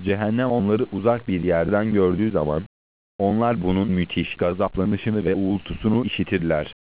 Cehennem onları uzak bir yerden gördüğü zaman, onlar bunun müthiş gazaplanışını ve uğultusunu işitirler.